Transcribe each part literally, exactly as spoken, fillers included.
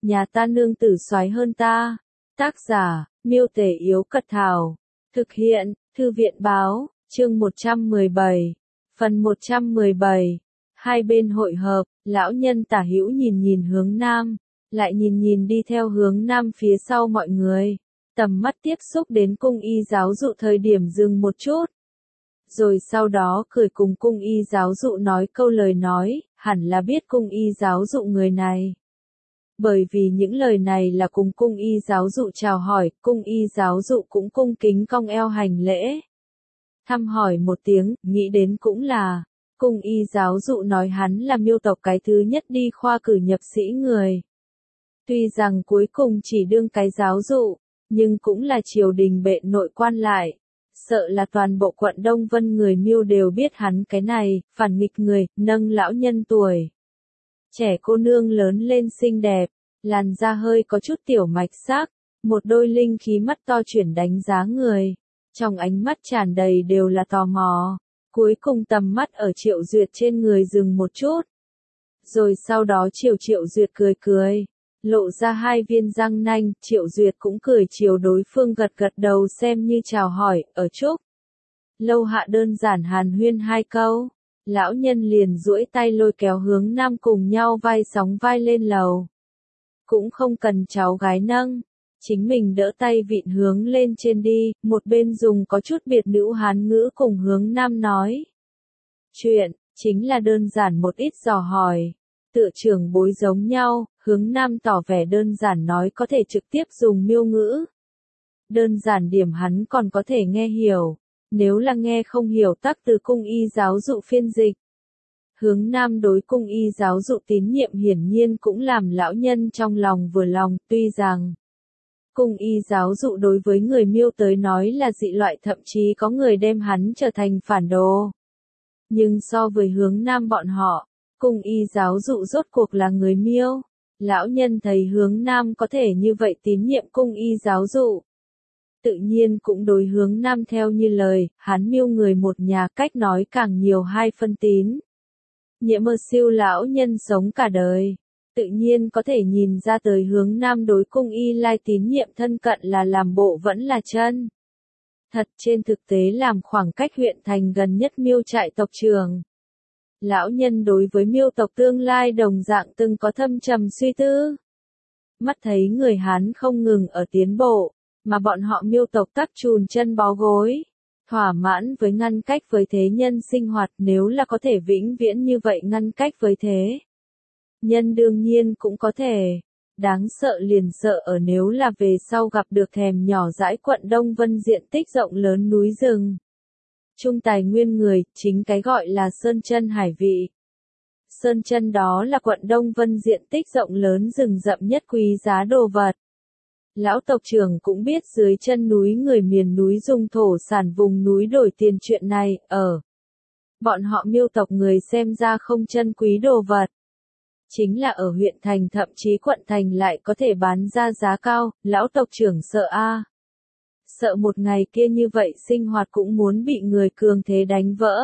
nhà ta nương tử soái hơn ta. Tác giả, Miêu Tể Yếu Cật Thảo. Thực hiện, Thư viện Báo, chương một trăm mười bảy. Phần một trăm mười bảy. Hai bên hội hợp, lão nhân Tả Hữu nhìn nhìn hướng nam, lại nhìn nhìn đi theo hướng nam phía sau mọi người. Tầm mắt tiếp xúc đến cung y giáo dụ thời điểm dừng một chút. Rồi sau đó cười cùng cung y giáo dụ nói câu lời nói, hẳn là biết cung y giáo dụ người này. Bởi vì những lời này là cùng cung y giáo dụ chào hỏi, cung y giáo dụ cũng cung kính cong eo hành lễ. Thăm hỏi một tiếng, nghĩ đến cũng là, cung y giáo dụ nói hắn là Miêu tộc cái thứ nhất đi khoa cử nhập sĩ người. Tuy rằng cuối cùng chỉ đương cái giáo dụ, nhưng cũng là triều đình bệ nội quan lại. Sợ là toàn bộ quận Đông Vân người Miêu đều biết hắn cái này, phản nghịch người, nâng lão nhân tuổi. Trẻ cô nương lớn lên xinh đẹp, làn da hơi có chút tiểu mạch sắc, một đôi linh khí mắt to chuyển đánh giá người. Trong ánh mắt tràn đầy đều là tò mò, cuối cùng tầm mắt ở Triệu Duyệt trên người dừng một chút. Rồi sau đó Triệu Triệu Duyệt cười cười, lộ ra hai viên răng nanh, Triệu Duyệt cũng cười chiều đối phương gật gật đầu xem như chào hỏi, ở chúc. Lâu hạ đơn giản hàn huyên hai câu, lão nhân liền duỗi tay lôi kéo hướng nam cùng nhau vai sóng vai lên lầu. Cũng không cần cháu gái nâng, chính mình đỡ tay vịn hướng lên trên đi, một bên dùng có chút biệt nữ hán ngữ cùng hướng nam nói. Chuyện, chính là đơn giản một ít dò hỏi, tựa trưởng bối giống nhau, hướng nam tỏ vẻ đơn giản nói có thể trực tiếp dùng miêu ngữ. Đơn giản điểm hắn còn có thể nghe hiểu, nếu là nghe không hiểu tắc từ cung y giáo dụ phiên dịch. Hướng nam đối cung y giáo dụ tín nhiệm hiển nhiên cũng làm lão nhân trong lòng vừa lòng, tuy rằng cung y giáo dụ đối với người Miêu tới nói là dị loại, thậm chí có người đem hắn trở thành phản đồ. Nhưng so với hướng nam bọn họ, cung y giáo dụ rốt cuộc là người Miêu. Lão nhân thấy hướng nam có thể như vậy tín nhiệm cung y giáo dụ. Tự nhiên cũng đối hướng nam theo như lời, hắn Miêu người một nhà cách nói càng nhiều hai phân tín. Nhiễm mơ siêu lão nhân sống cả đời, tự nhiên có thể nhìn ra tới hướng nam đối cung y lai tín nhiệm thân cận là làm bộ vẫn là chân. Thật trên thực tế làm khoảng cách huyện thành gần nhất Miêu trại tộc trưởng. Lão nhân đối với Miêu tộc tương lai đồng dạng từng có thâm trầm suy tư. Mắt thấy người Hán không ngừng ở tiến bộ, mà bọn họ Miêu tộc tắc chùn chân bó gối. Thỏa mãn với ngăn cách với thế nhân sinh hoạt, nếu là có thể vĩnh viễn như vậy ngăn cách với thế nhân đương nhiên cũng có thể. Đáng sợ liền sợ ở nếu là về sau gặp được thèm nhỏ dãi quận Đông Vân diện tích rộng lớn núi rừng. Trung tài nguyên người, chính cái gọi là sơn chân hải vị. Sơn chân đó là quận Đông Vân diện tích rộng lớn rừng rậm nhất quý giá đồ vật. Lão tộc trưởng cũng biết dưới chân núi người miền núi dùng thổ sản vùng núi đổi tiền chuyện này, ở bọn họ Miêu tộc người xem ra không chân quý đồ vật. Chính là ở huyện thành thậm chí quận thành lại có thể bán ra giá cao, lão tộc trưởng sợ a. Sợ một ngày kia như vậy sinh hoạt cũng muốn bị người cường thế đánh vỡ.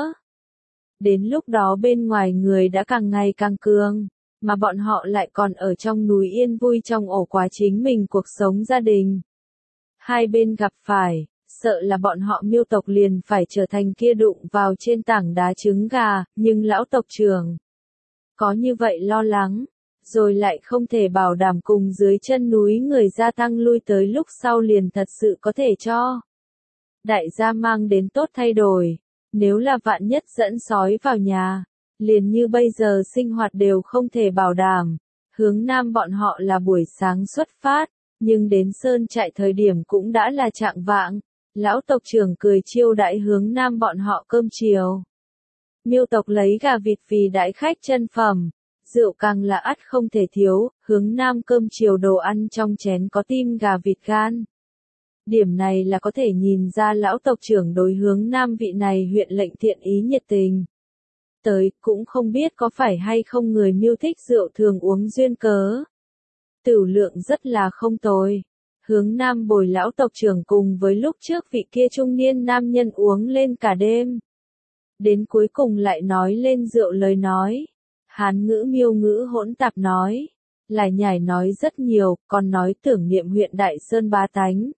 Đến lúc đó bên ngoài người đã càng ngày càng cường, mà bọn họ lại còn ở trong núi yên vui trong ổ quá chính mình cuộc sống gia đình. Hai bên gặp phải, sợ là bọn họ Miêu tộc liền phải trở thành kia đụng vào trên tảng đá trứng gà, nhưng lão tộc trưởng có như vậy lo lắng, rồi lại không thể bảo đảm cùng dưới chân núi người gia tăng lui tới lúc sau liền thật sự có thể cho đại gia mang đến tốt thay đổi. Nếu là vạn nhất dẫn sói vào nhà, liền như bây giờ sinh hoạt đều không thể bảo đảm. Hướng nam bọn họ là buổi sáng xuất phát, nhưng đến sơn trại thời điểm cũng đã là trạng vạng. Lão tộc trưởng cười chiêu đãi hướng nam bọn họ cơm chiều. Miêu tộc lấy gà vịt vì đãi khách chân phẩm, rượu càng là ắt không thể thiếu, hướng nam cơm chiều đồ ăn trong chén có tim gà vịt gan. Điểm này là có thể nhìn ra lão tộc trưởng đối hướng nam vị này huyện lệnh thiện ý nhiệt tình. Tới, cũng không biết có phải hay không người Miêu thích rượu thường uống duyên cớ. Tửu lượng rất là không tồi. Hướng nam bồi lão tộc trưởng cùng với lúc trước vị kia trung niên nam nhân uống lên cả đêm. Đến cuối cùng lại nói lên rượu lời nói. Hán ngữ Miêu ngữ hỗn tạp nói. Lại nhải nói rất nhiều, còn nói tưởng niệm huyện Đại Sơn bá tánh.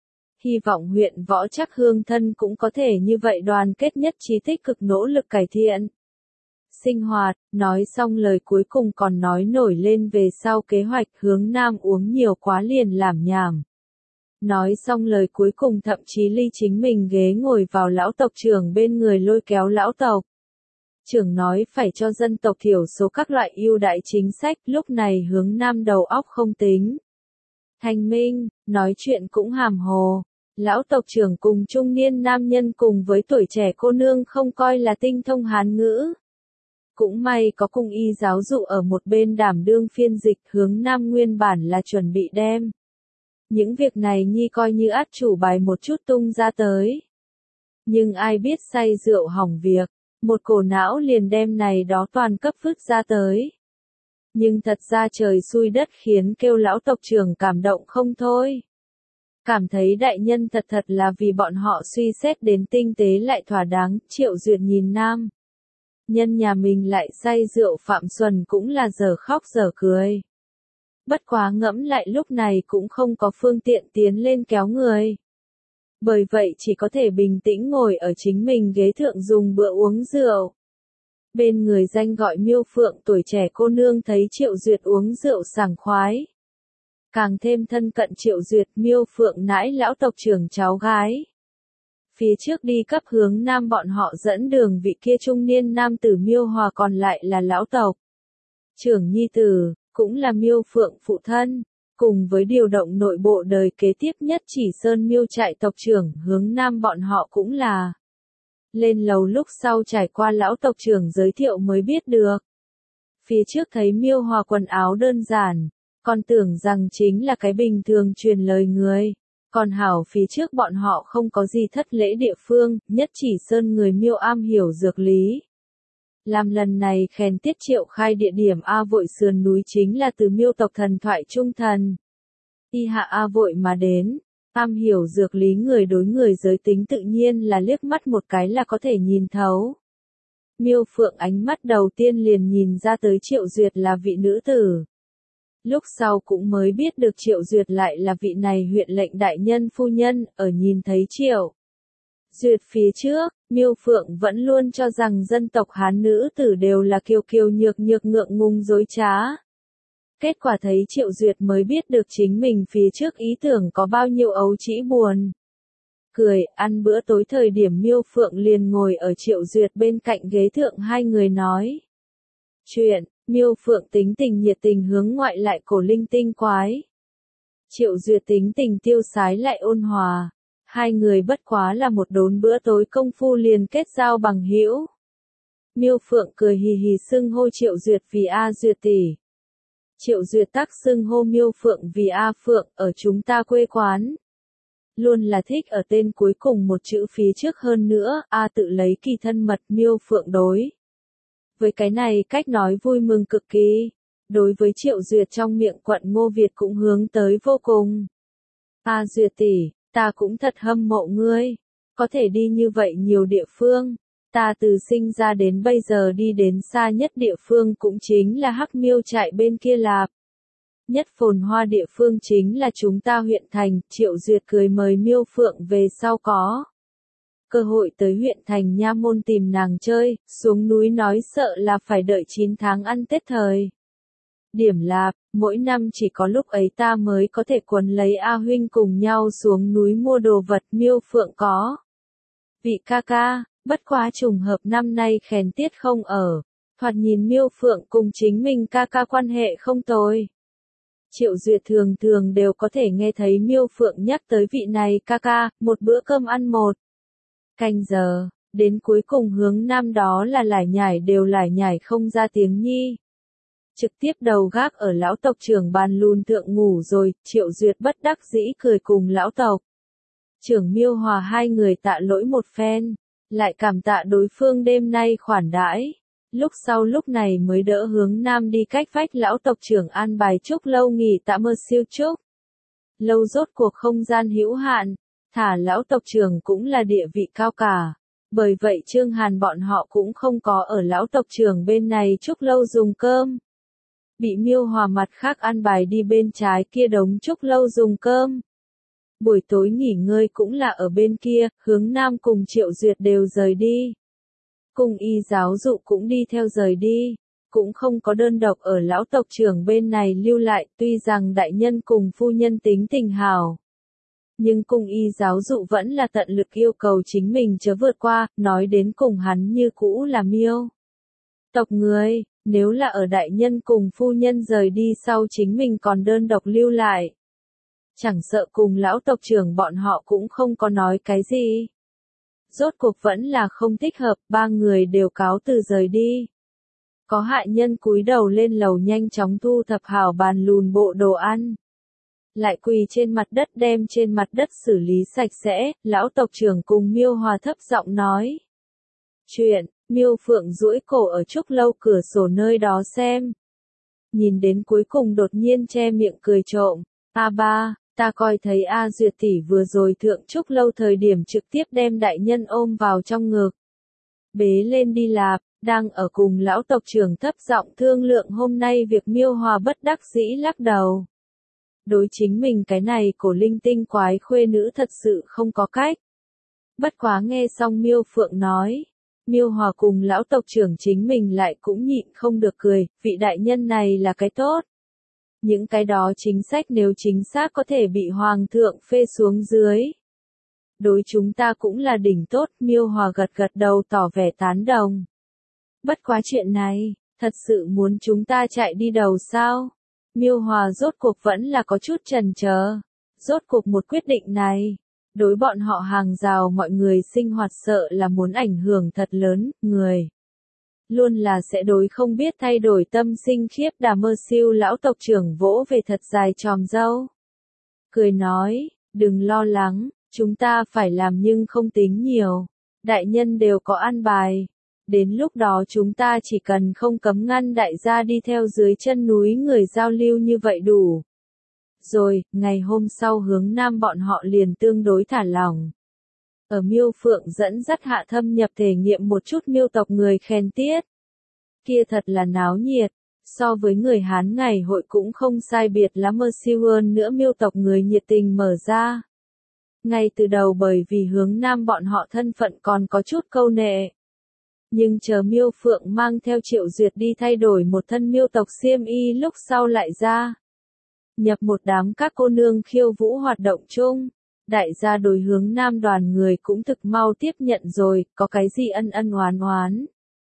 Hy vọng huyện Võ Trắc Hương thân cũng có thể như vậy đoàn kết nhất trí tích cực nỗ lực cải thiện sinh hoạt, nói xong lời cuối cùng còn nói nổi lên về sau kế hoạch hướng Nam uống nhiều quá liền làm nhảm. Nói xong lời cuối cùng thậm chí ly chính mình ghế ngồi vào lão tộc trưởng bên người lôi kéo lão tộc. Trưởng nói phải cho dân tộc thiểu số các loại ưu đãi chính sách, lúc này hướng Nam đầu óc không tính. Thanh minh, nói chuyện cũng hàm hồ. Lão tộc trưởng cùng trung niên nam nhân cùng với tuổi trẻ cô nương không coi là tinh thông Hán ngữ. Cũng may có cung y giáo dụ ở một bên đảm đương phiên dịch, hướng Nam nguyên bản là chuẩn bị đem. Những việc này nhi coi như át chủ bài một chút tung ra tới. Nhưng ai biết say rượu hỏng việc, một cổ não liền đem này đó toàn cấp vứt ra tới. Nhưng thật ra trời xui đất khiến kêu lão tộc trưởng cảm động không thôi. Cảm thấy đại nhân thật thật là vì bọn họ suy xét đến tinh tế lại thỏa đáng. Triệu Duyệt nhìn Nam nhân nhà mình lại say rượu Phạm Xuân cũng là giờ khóc giờ cười. Bất quá ngẫm lại lúc này cũng không có phương tiện tiến lên kéo người. Bởi vậy chỉ có thể bình tĩnh ngồi ở chính mình ghế thượng dùng bữa uống rượu. Bên người danh gọi Miêu Phượng tuổi trẻ cô nương thấy Triệu Duyệt uống rượu sảng khoái. Càng thêm thân cận Triệu Duyệt, Miêu Phượng nãi lão tộc trưởng cháu gái. Phía trước đi cấp hướng Nam bọn họ dẫn đường vị kia trung niên nam tử Miêu Hòa còn lại là lão tộc trưởng nhi tử, cũng là Miêu Phượng phụ thân. Cùng với điều động nội bộ đời kế tiếp nhất Chỉ Sơn Miêu trại tộc trưởng hướng Nam bọn họ cũng là. Lên lầu lúc sau trải qua lão tộc trưởng giới thiệu mới biết được. Phía trước thấy Miêu Hòa quần áo đơn giản, còn tưởng rằng chính là cái bình thường truyền lời người. Còn hảo phía trước bọn họ không có gì thất lễ địa phương, nhất Chỉ Sơn người Miêu am hiểu dược lý. Làm lần này khen tiết triệu khai địa điểm A Vội sườn núi chính là từ Miêu tộc thần thoại trung thần. Y hạ A Vội mà đến, am hiểu dược lý người đối người giới tính tự nhiên là liếc mắt một cái là có thể nhìn thấu. Miêu Phượng ánh mắt đầu tiên liền nhìn ra tới Triệu Duyệt là vị nữ tử. Lúc sau cũng mới biết được Triệu Duyệt lại là vị này huyện lệnh đại nhân phu nhân, ở nhìn thấy Triệu Duyệt phía trước, Miêu Phượng vẫn luôn cho rằng dân tộc Hán nữ tử đều là kiêu kiêu nhược nhược ngượng ngùng dối trá. Kết quả thấy Triệu Duyệt mới biết được chính mình phía trước ý tưởng có bao nhiêu ấu trĩ buồn. Cười, ăn bữa tối thời điểm Miêu Phượng liền ngồi ở Triệu Duyệt bên cạnh ghế thượng hai người nói chuyện. Miêu Phượng tính tình nhiệt tình hướng ngoại lại cổ linh tinh quái. Triệu Duyệt tính tình tiêu sái lại ôn hòa. Hai người bất quá là một đốn bữa tối công phu liền kết giao bằng hữu. Miêu Phượng cười hì hì xưng hô Triệu Duyệt vì A Duyệt tỷ. Triệu Duyệt tác xưng hô Miêu Phượng vì A Phượng, ở chúng ta quê quán. Luôn là thích ở tên cuối cùng một chữ phía trước hơn nữa, A tự lấy kỳ thân mật Miêu Phượng đối. Với cái này cách nói vui mừng cực kỳ. Đối với Triệu Duyệt trong miệng quận Ngô Việt cũng hướng tới vô cùng. A Duyệt tỷ, ta cũng thật hâm mộ ngươi. Có thể đi như vậy nhiều địa phương. Ta từ sinh ra đến bây giờ đi đến xa nhất địa phương cũng chính là Hắc Miêu trại bên kia lạp. Nhất phồn hoa địa phương chính là chúng ta huyện thành. Triệu Duyệt cười mời Miêu Phượng về sau có cơ hội tới huyện thành Nha Môn tìm nàng chơi, xuống núi nói sợ là phải đợi chín tháng ăn Tết thời. Điểm là, mỗi năm chỉ có lúc ấy ta mới có thể quấn lấy A huynh cùng nhau xuống núi mua đồ vật. Miêu Phượng có vị ca ca, bất quá trùng hợp năm nay khen tiết không ở, thoạt nhìn Miêu Phượng cùng chính mình ca ca quan hệ không tồi. Triệu Duyệt thường thường đều có thể nghe thấy Miêu Phượng nhắc tới vị này ca ca, một bữa cơm ăn một canh giờ, đến cuối cùng hướng Nam đó là lải nhải đều lải nhải không ra tiếng nhi. Trực tiếp đầu gác ở lão tộc trưởng bàn lùn thượng ngủ rồi. Triệu Duyệt bất đắc dĩ cười cùng lão tộc trưởng Miêu Hòa hai người tạ lỗi một phen, lại cảm tạ đối phương đêm nay khoản đãi. Lúc sau lúc này mới đỡ hướng Nam đi cách vách lão tộc trưởng an bài chúc lâu nghỉ tạm mơ siêu chúc. Lâu rốt cuộc không gian hữu hạn, thả lão tộc trưởng cũng là địa vị cao cả. Bởi vậy Trương Hàn bọn họ cũng không có ở lão tộc trưởng bên này chúc lâu dùng cơm. bị Miêu Hòa mặt khác an bài đi bên trái kia đống trúc lâu dùng cơm. Buổi tối nghỉ ngơi cũng là ở bên kia, hướng nam cùng Triệu Duyệt đều rời đi. Cùng y giáo dụ cũng đi theo rời đi, cũng không có đơn độc ở lão tộc trưởng bên này lưu lại, tuy rằng đại nhân cùng phu nhân tính tình hảo. Nhưng cùng y giáo dụ vẫn là tận lực yêu cầu chính mình chớ vượt qua, nói đến cùng hắn như cũ là Miêu tộc người, nếu là ở đại nhân cùng phu nhân rời đi sau chính mình còn đơn độc lưu lại. Chẳng sợ cùng lão tộc trưởng bọn họ cũng không có nói cái gì. Rốt cuộc vẫn là không thích hợp, ba người đều cáo từ rời đi. Có hạ nhân cúi đầu lên lầu nhanh chóng thu thập hảo bàn lùn bộ đồ ăn. Lại quỳ trên mặt đất đem trên mặt đất xử lý sạch sẽ, lão tộc trưởng cùng Miêu Hòa thấp giọng nói. Chuyện, Miêu Phượng duỗi cổ ở trúc lâu cửa sổ nơi đó xem. Nhìn đến cuối cùng đột nhiên che miệng cười trộm, A ba, ta coi thấy A Duyệt tỷ vừa rồi thượng trúc lâu thời điểm trực tiếp đem đại nhân ôm vào trong ngực. Bế lên đi lạp, đang ở cùng lão tộc trưởng thấp giọng thương lượng hôm nay việc Miêu Hòa bất đắc dĩ lắc đầu. Đối chính mình cái này cổ linh tinh quái khuê nữ thật sự không có cách. Bất quá nghe xong Miêu Phượng nói, Miêu Hòa cùng lão tộc trưởng chính mình lại cũng nhịn không được cười, vị đại nhân này là cái tốt. Những cái đó chính sách nếu chính xác có thể bị hoàng thượng phê xuống dưới. Đối chúng ta cũng là đỉnh tốt, Miêu Hòa gật gật đầu tỏ vẻ tán đồng. Bất quá chuyện này, thật sự muốn chúng ta chạy đi đầu sao? Miêu Hòa rốt cuộc vẫn là có chút chần chờ. Rốt cuộc một quyết định này, đối bọn họ hàng rào mọi người sinh hoạt sợ là muốn ảnh hưởng thật lớn, người. Luôn là sẽ đối không biết thay đổi tâm sinh khiếp đà mơ siêu lão tộc trưởng vỗ về thật dài tròm râu. Cười nói, đừng lo lắng, chúng ta phải làm nhưng không tính nhiều. Đại nhân đều có an bài. Đến lúc đó chúng ta chỉ cần không cấm ngăn đại gia đi theo dưới chân núi người giao lưu như vậy đủ. Rồi, ngày hôm sau hướng nam bọn họ liền tương đối thả lỏng. Ở Miêu Phượng dẫn dắt hạ thâm nhập thể nghiệm một chút Miêu tộc người khen tiết. Kia thật là náo nhiệt, so với người Hán ngày hội cũng không sai biệt lắm mơ siêu hơn nữa Miêu tộc người nhiệt tình mở ra. Ngay từ đầu bởi vì hướng nam bọn họ thân phận còn có chút câu nệ. Nhưng chờ Miêu Phượng mang theo Triệu Duyệt đi thay đổi một thân Miêu tộc xiêm y lúc sau lại ra. Nhập một đám các cô nương khiêu vũ hoạt động chung. Đại gia đối hướng nam đoàn người cũng thực mau tiếp nhận rồi, có cái gì ân ân oán oán.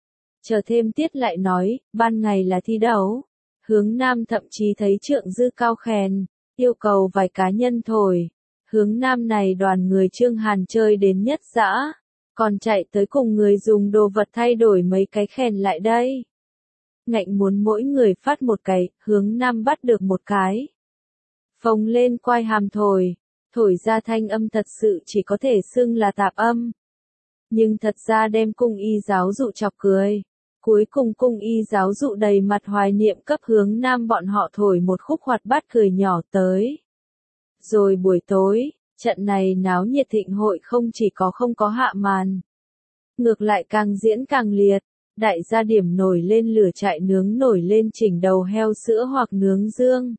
Chờ thêm tiết lại nói, ban ngày là thi đấu. Hướng nam thậm chí thấy Trượng Dư cao khen, yêu cầu vài cá nhân thổi. Hướng nam này đoàn người Trương Hàn chơi đến nhất dã, còn chạy tới cùng người dùng đồ vật thay đổi mấy cái khen lại đây. Ngạnh muốn mỗi người phát một cái, hướng nam bắt được một cái. Phồng lên quai hàm thổi. Thổi ra thanh âm thật sự chỉ có thể xưng là tạp âm. Nhưng thật ra đem cung y giáo dụ chọc cười. Cuối cùng cung y giáo dụ đầy mặt hoài niệm cấp hướng nam bọn họ thổi một khúc hoạt bát cười nhỏ tới. Rồi buổi tối, trận này náo nhiệt thịnh hội không chỉ có không có hạ màn. Ngược lại càng diễn càng liệt, đại gia điểm nổi lên lửa chạy nướng nổi lên chỉnh đầu heo sữa hoặc nướng dương.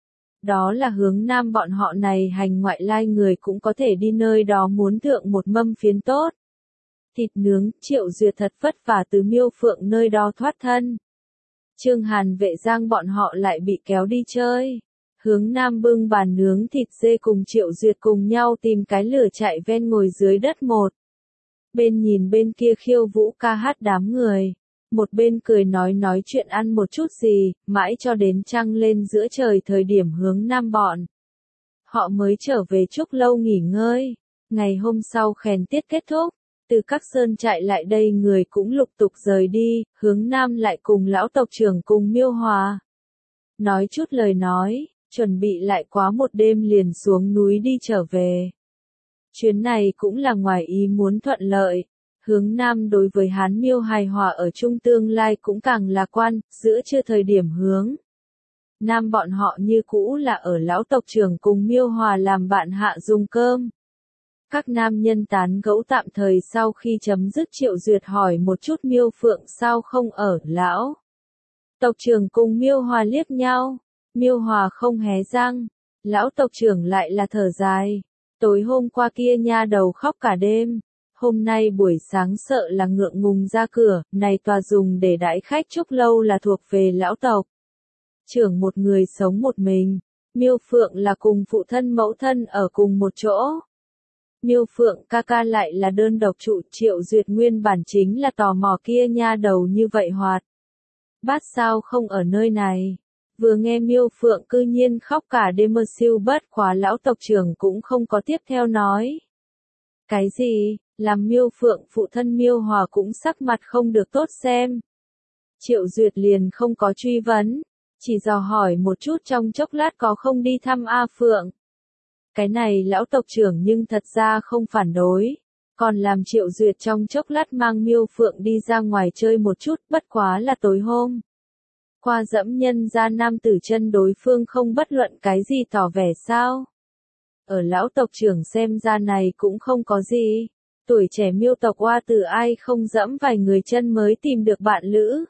Đó là hướng nam bọn họ này hành ngoại lai người cũng có thể đi nơi đó muốn thượng một mâm phiến tốt. Thịt nướng, Triệu Duyệt thật vất vả từ Miêu Phượng nơi đó thoát thân. Trương Hàn Vệ Giang bọn họ lại bị kéo đi chơi. Hướng nam bưng bàn nướng thịt dê cùng Triệu Duyệt cùng nhau tìm cái lửa chạy ven ngồi dưới đất một. Bên nhìn bên kia khiêu vũ ca hát đám người. Một bên cười nói nói chuyện ăn một chút gì, mãi cho đến trăng lên giữa trời thời điểm hướng nam bọn. Họ mới trở về trúc lâu nghỉ ngơi. Ngày hôm sau khen tiết kết thúc, từ các sơn trại lại đây người cũng lục tục rời đi, hướng nam lại cùng lão tộc trưởng cùng Miêu Hòa. Nói chút lời nói, chuẩn bị lại quá một đêm liền xuống núi đi trở về. Chuyến này cũng là ngoài ý muốn thuận lợi. Hướng nam đối với Hán Miêu hài hòa ở chung tương lai cũng càng lạc quan, giữa chưa thời điểm hướng. Nam bọn họ như cũ là ở lão tộc trưởng cùng Miêu Hòa làm bạn hạ dùng cơm. Các nam nhân tán gẫu tạm thời sau khi chấm dứt Triệu Duyệt hỏi một chút Miêu Phượng sao không ở, lão Tộc trưởng cùng Miêu Hòa liếc nhau, Miêu Hòa không hé răng, lão tộc trưởng lại là thở dài. Tối hôm qua kia nha đầu khóc cả đêm, hôm nay buổi sáng sợ là ngượng ngùng ra cửa, này tòa dùng để đãi khách chúc lâu là thuộc về lão tộc trưởng một người sống một mình, Miêu Phượng là cùng phụ thân mẫu thân ở cùng một chỗ. Miêu Phượng ca ca lại là đơn độc trụ, Triệu Duyệt nguyên bản chính là tò mò kia nha đầu như vậy hoạt bát sao không ở nơi này. Vừa nghe Miêu Phượng cư nhiên khóc cả đêm mơ siêu bất quá lão tộc trưởng cũng không có tiếp theo nói. Cái gì, làm Miêu Phượng phụ thân Miêu Hòa cũng sắc mặt không được tốt xem. Triệu Duyệt liền không có truy vấn, chỉ dò hỏi một chút trong chốc lát có không đi thăm A Phượng. Cái này lão tộc trưởng nhưng thật ra không phản đối, còn làm Triệu Duyệt trong chốc lát mang Miêu Phượng đi ra ngoài chơi một chút, bất quá là tối hôm qua dẫm nhân ra nam tử chân đối phương không bất luận cái gì tỏ vẻ sao. Ở lão tộc trưởng xem ra này cũng không có gì, tuổi trẻ Miêu tộc oa tử ai không dẫm vài người chân mới tìm được bạn lữ.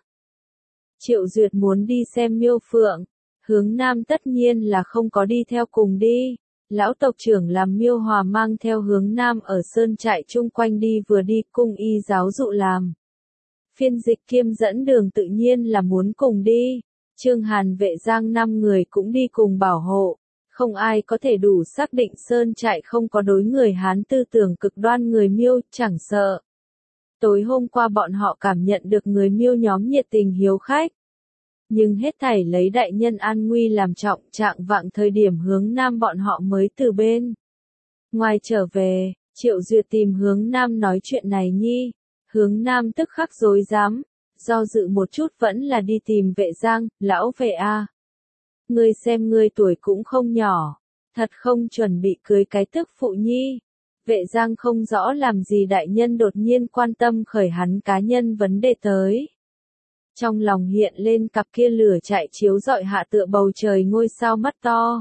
Triệu Duyệt muốn đi xem Miêu Phượng, hướng nam tất nhiên là không có đi theo cùng đi. Lão tộc trưởng làm Miêu Hòa mang theo hướng nam ở sơn trại chung quanh đi vừa đi, cung y giáo dụ làm phiên dịch kiêm dẫn đường tự nhiên là muốn cùng đi. Trương Hàn Vệ Giang năm người cũng đi cùng bảo hộ, không ai có thể đủ xác định sơn trại không có đối người Hán tư tưởng cực đoan người Miêu, chẳng sợ. Tối hôm qua bọn họ cảm nhận được người Miêu nhóm nhiệt tình hiếu khách. Nhưng hết thảy lấy đại nhân an nguy làm trọng, trạng vạng thời điểm hướng nam bọn họ mới từ bên ngoài trở về. Triệu Duyệt tìm hướng nam nói chuyện này nhi, hướng nam tức khắc rối rắm, do dự một chút vẫn là đi tìm Vệ Giang. Lão Vệ a, ngươi xem ngươi tuổi cũng không nhỏ, thật không chuẩn bị cưới cái tức phụ nhi. Vệ Giang không rõ làm gì đại nhân đột nhiên quan tâm khởi hắn cá nhân vấn đề tới. Trong lòng hiện lên cặp kia lửa chạy chiếu rọi hạ tựa bầu trời ngôi sao mắt to.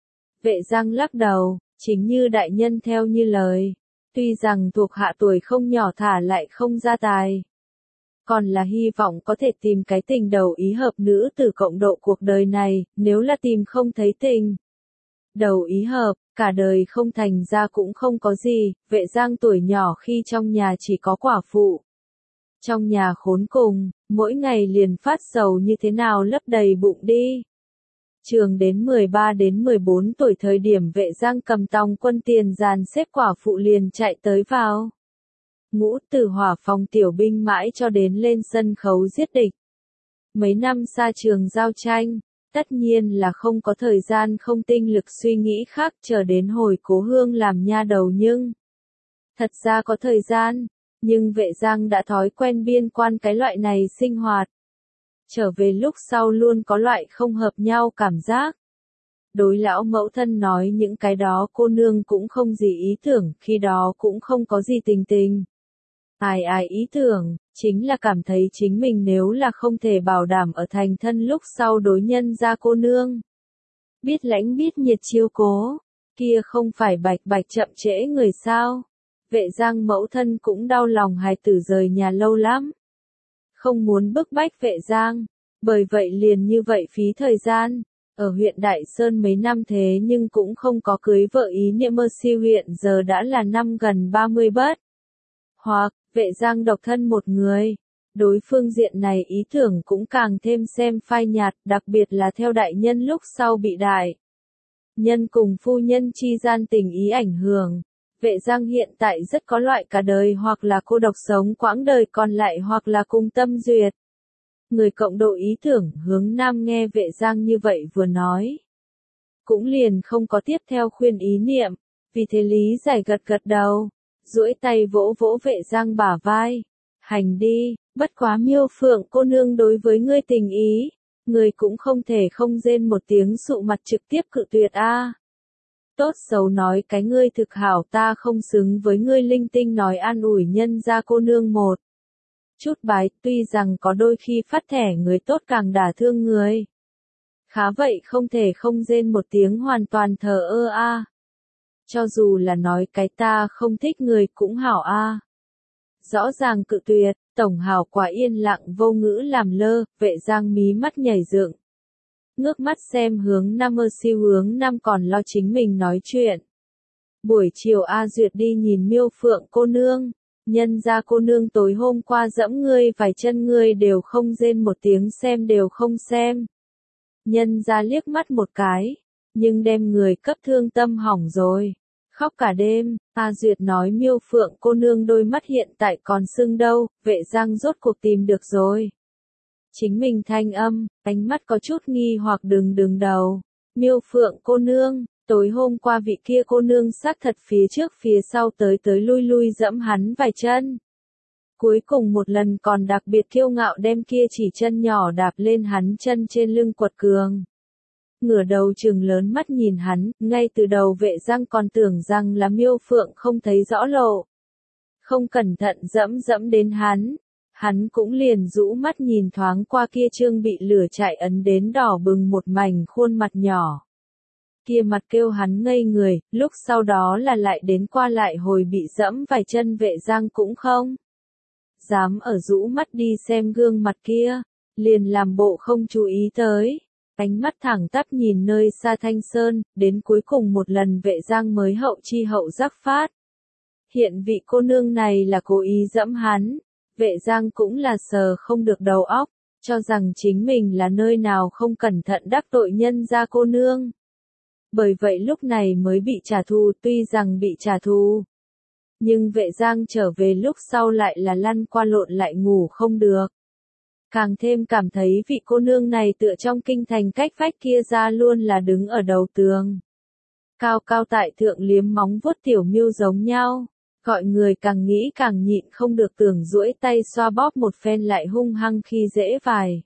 Vệ Giang lắc đầu, chính như đại nhân theo như lời. Tuy rằng thuộc hạ tuổi không nhỏ thả lại không ra tài. Còn là hy vọng có thể tìm cái tình đầu ý hợp nữ tử cộng độ cuộc đời này, nếu là tìm không thấy tình đầu ý hợp, cả đời không thành ra cũng không có gì. Vệ Giang tuổi nhỏ khi trong nhà chỉ có quả phụ. Trong nhà khốn cùng, mỗi ngày liền phát sầu như thế nào lấp đầy bụng đi. Trường đến mười ba đến mười bốn tuổi thời điểm Vệ Giang cầm tòng quân tiền dàn xếp quả phụ liền chạy tới vào. Ngũ từ hỏa phòng tiểu binh mãi cho đến lên sân khấu giết địch. Mấy năm xa trường giao tranh, tất nhiên là không có thời gian không tinh lực suy nghĩ khác chờ đến hồi cố hương làm nha đầu nhưng. Thật ra có thời gian. Nhưng Vệ Giang đã thói quen biên quan cái loại này sinh hoạt. Trở về lúc sau luôn có loại không hợp nhau cảm giác. Đối lão mẫu thân nói những cái đó cô nương cũng không gì ý tưởng, khi đó cũng không có gì tình tình. Ai ai ý tưởng, chính là cảm thấy chính mình nếu là không thể bảo đảm ở thành thân lúc sau đối nhân ra cô nương. Biết lãnh biết nhiệt chiêu cố, kia không phải bạch bạch chậm trễ người sao. Vệ Giang mẫu thân cũng đau lòng hài tử rời nhà lâu lắm. Không muốn bức bách Vệ Giang, bởi vậy liền như vậy phí thời gian. Ở huyện Đại Sơn mấy năm thế nhưng cũng không có cưới vợ ý niệm mơ siêu hiện giờ đã là năm gần ba mươi bất. Hoặc, Vệ Giang độc thân một người. Đối phương diện này ý tưởng cũng càng thêm xem phai nhạt, đặc biệt là theo đại nhân lúc sau bị đại nhân cùng phu nhân chi gian tình ý ảnh hưởng. Vệ Giang hiện tại rất có loại cả đời hoặc là cô độc sống quãng đời còn lại hoặc là cùng tâm duyệt. Người cộng độ ý tưởng hướng nam nghe Vệ Giang như vậy vừa nói. Cũng liền không có tiếp theo khuyên ý niệm, vì thế lý giải gật gật đầu, duỗi tay vỗ vỗ Vệ Giang bả vai. Hành đi, bất quá Miêu Phượng cô nương đối với ngươi tình ý, người cũng không thể không rên một tiếng sụ mặt trực tiếp cự tuyệt a. Tốt xấu nói cái ngươi thực hảo ta không xứng với ngươi linh tinh nói an ủi nhân ra cô nương một chút bái, tuy rằng có đôi khi phát thẻ người tốt càng đả thương người. Khá vậy không thể không rên một tiếng hoàn toàn thờ ơ a. Cho dù là nói cái ta không thích người cũng hảo a. Rõ ràng cự tuyệt, Tổng hào quá yên lặng vô ngữ làm lơ, Vệ Giang mí mắt nhảy dựng. Ngước mắt xem hướng Nam ơ siêu hướng Nam còn lo chính mình nói chuyện. Buổi chiều A Duyệt đi nhìn Miêu Phượng cô nương. Nhân ra cô nương tối hôm qua dẫm ngươi vài chân ngươi đều không rên một tiếng xem đều không xem. Nhân ra liếc mắt một cái, nhưng đem người cấp thương tâm hỏng rồi. Khóc cả đêm, A Duyệt nói Miêu Phượng cô nương đôi mắt hiện tại còn sưng đâu, Vệ Giang rốt cuộc tìm được rồi. Chính mình thanh âm, ánh mắt có chút nghi hoặc đừng đừng đầu. Miêu Phượng cô nương, tối hôm qua vị kia cô nương xác thật phía trước phía sau tới tới lui lui dẫm hắn vài chân. Cuối cùng một lần còn đặc biệt kiêu ngạo đem kia chỉ chân nhỏ đạp lên hắn chân trên lưng quật cường. Ngửa đầu trừng lớn mắt nhìn hắn, ngay từ đầu Vệ Giang còn tưởng rằng là Miêu Phượng không thấy rõ lộ. Không cẩn thận dẫm dẫm đến hắn. Hắn cũng liền rũ mắt nhìn thoáng qua kia trương bị lửa chạy ấn đến đỏ bừng một mảnh khuôn mặt nhỏ. Kia mặt kêu hắn ngây người, lúc sau đó là lại đến qua lại hồi bị dẫm vài chân Vệ Giang cũng không dám ở rũ mắt đi xem gương mặt kia, liền làm bộ không chú ý tới. Ánh mắt thẳng tắp nhìn nơi xa Thanh Sơn, đến cuối cùng một lần Vệ Giang mới hậu chi hậu giác phát. Hiện vị cô nương này là cố ý dẫm hắn. Vệ Giang cũng là sờ không được đầu óc, cho rằng chính mình là nơi nào không cẩn thận đắc tội nhân gia cô nương. Bởi vậy lúc này mới bị trả thù, tuy rằng bị trả thù. Nhưng Vệ Giang trở về lúc sau lại là lăn qua lộn lại ngủ không được. Càng thêm cảm thấy vị cô nương này tựa trong kinh thành cách vách kia ra luôn là đứng ở đầu tường. Cao cao tại thượng liếm móng vuốt tiểu miêu giống nhau. Gọi người càng nghĩ càng nhịn không được tưởng duỗi tay xoa bóp một phen lại hung hăng khi dễ vài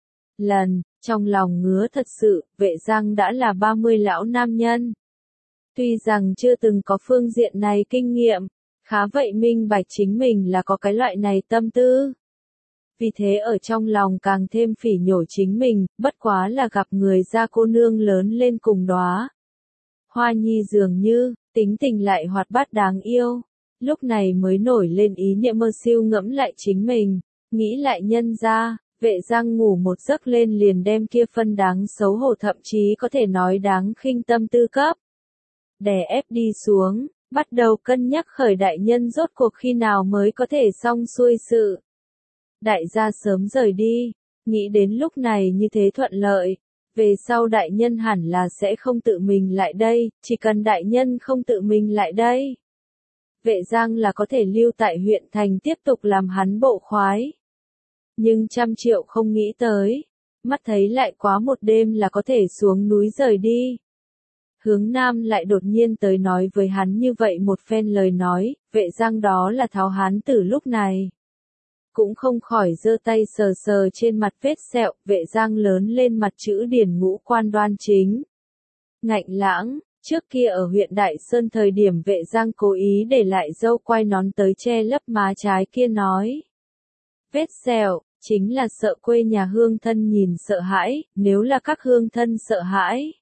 lần, trong lòng ngứa thật sự, Vệ Giang đã là ba mươi lão nam nhân. Tuy rằng chưa từng có phương diện này kinh nghiệm, khá vậy minh bạch chính mình là có cái loại này tâm tư. Vì thế ở trong lòng càng thêm phỉ nhổ chính mình, bất quá là gặp người ra cô nương lớn lên cùng đóa hoa nhi dường như, tính tình lại hoạt bát đáng yêu. Lúc này mới nổi lên ý niệm mơ siêu ngẫm lại chính mình, nghĩ lại nhân ra, Vệ Giang ngủ một giấc lên liền đem kia phân đáng xấu hổ thậm chí có thể nói đáng khinh tâm tư cấp. Đè ép đi xuống, bắt đầu cân nhắc khởi đại nhân rốt cuộc khi nào mới có thể xong xuôi sự. Đại gia sớm rời đi, nghĩ đến lúc này như thế thuận lợi, về sau đại nhân hẳn là sẽ không tự mình lại đây, chỉ cần đại nhân không tự mình lại đây. Vệ Giang là có thể lưu tại huyện thành tiếp tục làm hắn bộ khoái. Nhưng trăm triệu không nghĩ tới, mắt thấy lại quá một đêm là có thể xuống núi rời đi. Hướng Nam lại đột nhiên tới nói với hắn như vậy một phen lời nói, Vệ Giang đó là tháo hắn từ lúc này. Cũng không khỏi giơ tay sờ sờ trên mặt vết sẹo, Vệ Giang lớn lên mặt chữ điển ngũ quan đoan chính. Ngạnh lãng. Trước kia ở huyện Đại Sơn thời điểm Vệ Giang cố ý để lại dâu quai nón tới che lấp má trái kia nói. Vết sẹo, chính là sợ quê nhà hương thân nhìn sợ hãi, nếu là các hương thân sợ hãi.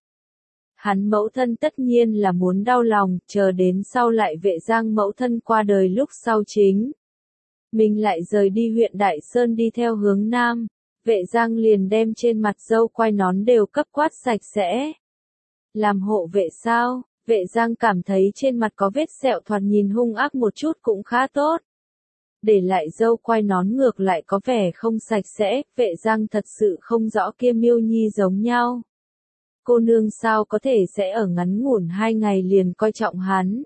Hắn mẫu thân tất nhiên là muốn đau lòng, chờ đến sau lại Vệ Giang mẫu thân qua đời lúc sau chính. Mình lại rời đi huyện Đại Sơn đi theo hướng Nam, Vệ Giang liền đem trên mặt dâu quai nón đều cấp quát sạch sẽ. Làm hộ vệ sao, Vệ Giang cảm thấy trên mặt có vết sẹo thoạt nhìn hung ác một chút cũng khá tốt. Để lại dâu quai nón ngược lại có vẻ không sạch sẽ, Vệ Giang thật sự không rõ kia Miêu Nhi giống nhau. Cô nương sao có thể sẽ ở ngắn ngủn hai ngày liền coi trọng hắn.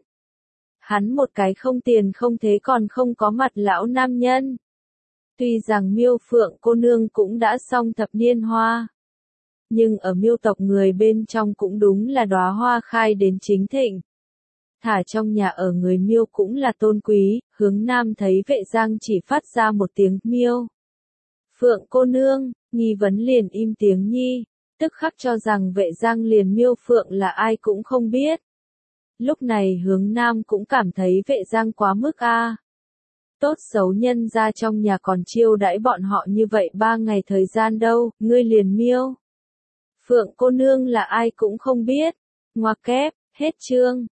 Hắn một cái không tiền không thế còn không có mặt lão nam nhân. Tuy rằng Miêu Phượng cô nương cũng đã xong thập niên hoa. Nhưng ở Miêu tộc người bên trong cũng đúng là đóa hoa khai đến chính thịnh. Thả trong nhà ở người Miêu cũng là tôn quý, hướng Nam thấy Vệ Giang chỉ phát ra một tiếng Miêu. Phượng cô nương, nghi vấn liền im tiếng nhi, tức khắc cho rằng Vệ Giang liền Miêu Phượng là ai cũng không biết. Lúc này hướng Nam cũng cảm thấy Vệ Giang quá mức a. Tốt xấu nhân ra trong nhà còn chiêu đãi bọn họ như vậy ba ngày thời gian đâu, ngươi liền Miêu. Phượng cô nương là ai cũng không biết. Ngoặc kép, hết chương.